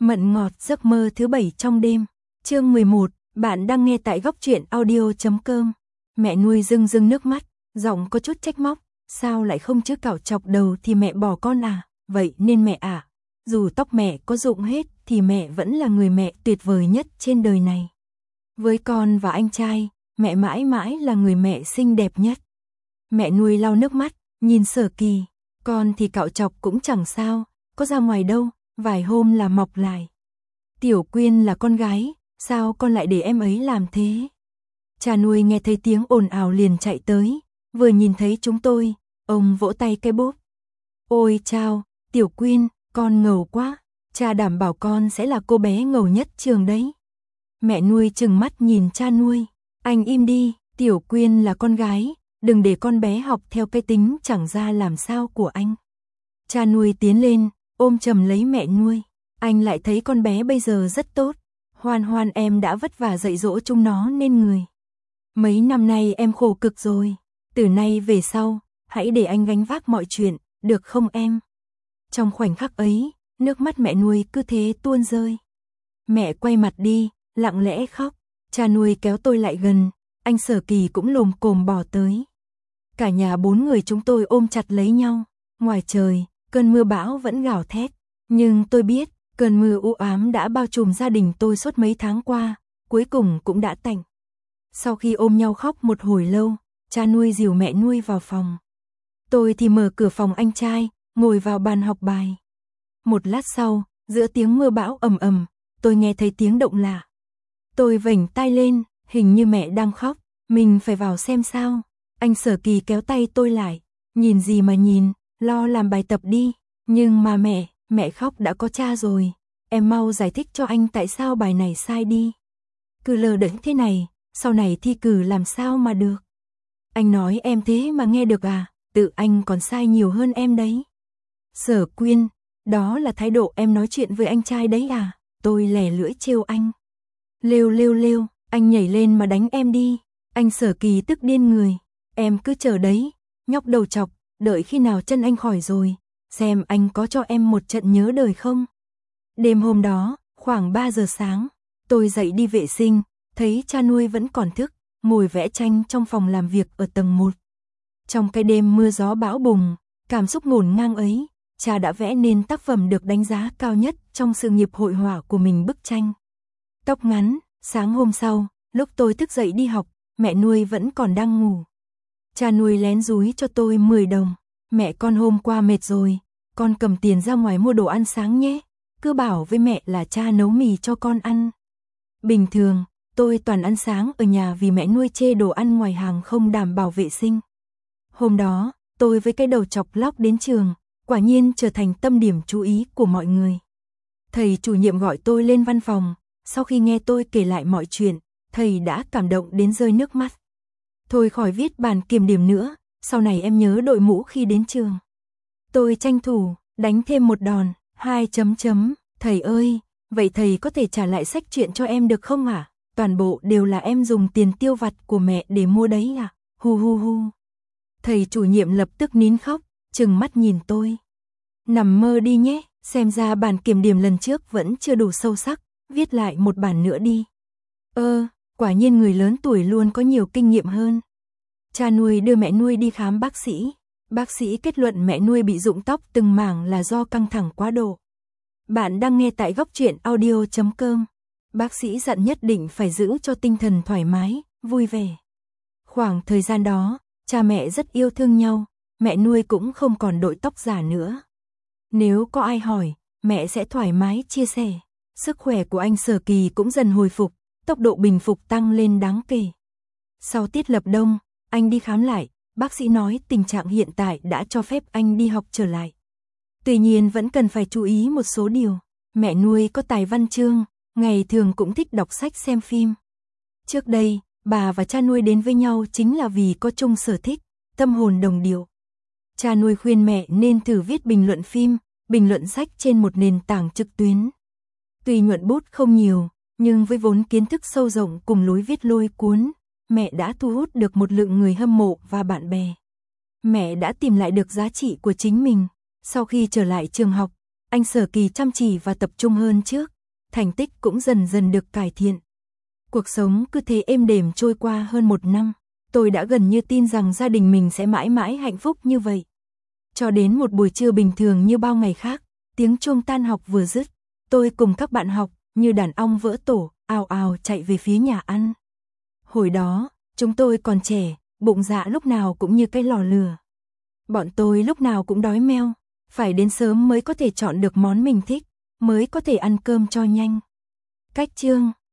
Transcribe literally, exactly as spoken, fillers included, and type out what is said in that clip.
Mận ngọt giấc mơ thứ bảy trong đêm. Chương mười một, bạn đang nghe tại góc truyện audio chấm com. Mẹ nuôi rưng rưng nước mắt, giọng có chút trách móc, sao lại không chứ cạo chọc đầu thì mẹ bỏ con à, vậy nên mẹ à, dù tóc mẹ có rụng hết thì mẹ vẫn là người mẹ tuyệt vời nhất trên đời này. Với con và anh trai, mẹ mãi mãi là người mẹ xinh đẹp nhất. Mẹ nuôi lau nước mắt, nhìn Sở Kỳ, con thì cạo chọc cũng chẳng sao, có ra ngoài đâu, vài hôm là mọc lại. Tiểu Quyên là con gái, sao con lại để em ấy làm thế? Cha nuôi nghe thấy tiếng ồn ào liền chạy tới, vừa nhìn thấy chúng tôi, ông vỗ tay cái bốp. Ôi chao, Tiểu Quyên, con ngầu quá, cha đảm bảo con sẽ là cô bé ngầu nhất trường đấy. Mẹ nuôi trừng mắt nhìn cha nuôi, anh im đi, Tiểu Quyên là con gái, đừng để con bé học theo cái tính chẳng ra làm sao của anh. Cha nuôi tiến lên, ôm chầm lấy mẹ nuôi, anh lại thấy con bé bây giờ rất tốt, Hoan Hoan em đã vất vả dạy dỗ chúng nó nên người. Mấy năm nay em khổ cực rồi, từ nay về sau, hãy để anh gánh vác mọi chuyện, được không em? Trong khoảnh khắc ấy, nước mắt mẹ nuôi cứ thế tuôn rơi. Mẹ quay mặt đi, lặng lẽ khóc, cha nuôi kéo tôi lại gần, anh Sở Kỳ cũng lồm cồm bỏ tới. Cả nhà bốn người chúng tôi ôm chặt lấy nhau, ngoài trời, cơn mưa bão vẫn gào thét, nhưng tôi biết, cơn mưa u ám đã bao trùm gia đình tôi suốt mấy tháng qua, cuối cùng cũng đã tạnh. Sau khi ôm nhau khóc một hồi lâu, cha nuôi dìu mẹ nuôi vào phòng. Tôi thì mở cửa phòng anh trai, ngồi vào bàn học bài. Một lát sau, giữa tiếng mưa bão ầm ầm, tôi nghe thấy tiếng động lạ. Tôi vểnh tai lên, hình như mẹ đang khóc, mình phải vào xem sao. Anh Sở Kỳ kéo tay tôi lại, nhìn gì mà nhìn, lo làm bài tập đi. Nhưng mà mẹ, mẹ khóc đã có cha rồi, em mau giải thích cho anh tại sao bài này sai đi. Cứ lờ đễnh thế này, sau này thi cử làm sao mà được. Anh nói em thế mà nghe được à, tự anh còn sai nhiều hơn em đấy. Sở Quyên, đó là thái độ em nói chuyện với anh trai đấy à, tôi lẻ lưỡi trêu anh. Lêu lêu lêu, anh nhảy lên mà đánh em đi. Anh Sở Kỳ tức điên người, em cứ chờ đấy, nhóc đầu chọc, đợi khi nào chân anh khỏi rồi, xem anh có cho em một trận nhớ đời không. Đêm hôm đó, khoảng ba giờ sáng, tôi dậy đi vệ sinh, thấy cha nuôi vẫn còn thức, ngồi vẽ tranh trong phòng làm việc ở tầng một. Trong cái đêm mưa gió bão bùng, cảm xúc ngổn ngang ấy, cha đã vẽ nên tác phẩm được đánh giá cao nhất trong sự nghiệp hội họa của mình, bức tranh. Tóc ngắn, sáng hôm sau, lúc tôi thức dậy đi học, mẹ nuôi vẫn còn đang ngủ. Cha nuôi lén dúi cho tôi mười đồng, mẹ con hôm qua mệt rồi, con cầm tiền ra ngoài mua đồ ăn sáng nhé, cứ bảo với mẹ là cha nấu mì cho con ăn. Bình thường, tôi toàn ăn sáng ở nhà vì mẹ nuôi chê đồ ăn ngoài hàng không đảm bảo vệ sinh. Hôm đó, tôi với cái đầu chọc lóc đến trường, quả nhiên trở thành tâm điểm chú ý của mọi người. Thầy chủ nhiệm gọi tôi lên văn phòng, sau khi nghe tôi kể lại mọi chuyện, thầy đã cảm động đến rơi nước mắt. Thôi khỏi viết bản kiểm điểm nữa, sau này em nhớ đội mũ khi đến trường. Tôi tranh thủ, đánh thêm một đòn, hai chấm chấm, thầy ơi, vậy thầy có thể trả lại sách truyện cho em được không hả? Toàn bộ đều là em dùng tiền tiêu vặt của mẹ để mua đấy à? Hu hu hu. Thầy chủ nhiệm lập tức nín khóc, trừng mắt nhìn tôi. Nằm mơ đi nhé, xem ra bản kiểm điểm lần trước vẫn chưa đủ sâu sắc, viết lại một bản nữa đi. Ơ, quả nhiên người lớn tuổi luôn có nhiều kinh nghiệm hơn. Cha nuôi đưa mẹ nuôi đi khám bác sĩ. Bác sĩ kết luận mẹ nuôi bị rụng tóc từng mảng là do căng thẳng quá độ. Bạn đang nghe tại góc truyện audio chấm com. Bác sĩ dặn nhất định phải giữ cho tinh thần thoải mái, vui vẻ. Khoảng thời gian đó, cha mẹ rất yêu thương nhau, mẹ nuôi cũng không còn đội tóc giả nữa. Nếu có ai hỏi, mẹ sẽ thoải mái chia sẻ. Sức khỏe của anh Sở Kỳ cũng dần hồi phục, tốc độ bình phục tăng lên đáng kể. Sau tiết lập đông, anh đi khám lại, bác sĩ nói tình trạng hiện tại đã cho phép anh đi học trở lại. Tuy nhiên vẫn cần phải chú ý một số điều. Mẹ nuôi có tài văn chương, ngày thường cũng thích đọc sách xem phim. Trước đây, bà và cha nuôi đến với nhau chính là vì có chung sở thích, tâm hồn đồng điệu. Cha nuôi khuyên mẹ nên thử viết bình luận phim, bình luận sách trên một nền tảng trực tuyến. Tuy nhuận bút không nhiều, nhưng với vốn kiến thức sâu rộng cùng lối viết lôi cuốn, mẹ đã thu hút được một lượng người hâm mộ và bạn bè. Mẹ đã tìm lại được giá trị của chính mình. Sau khi trở lại trường học, anh Sở Kỳ chăm chỉ và tập trung hơn trước, thành tích cũng dần dần được cải thiện. Cuộc sống cứ thế êm đềm trôi qua hơn một năm, tôi đã gần như tin rằng gia đình mình sẽ mãi mãi hạnh phúc như vậy. Cho đến một buổi trưa bình thường như bao ngày khác, tiếng chuông tan học vừa dứt, tôi cùng các bạn học, như đàn ong vỡ tổ, ào ào chạy về phía nhà ăn. Hồi đó, chúng tôi còn trẻ, bụng dạ lúc nào cũng như cái lò lửa. Bọn tôi lúc nào cũng đói meo, phải đến sớm mới có thể chọn được món mình thích, mới có thể ăn cơm cho nhanh. Cách chương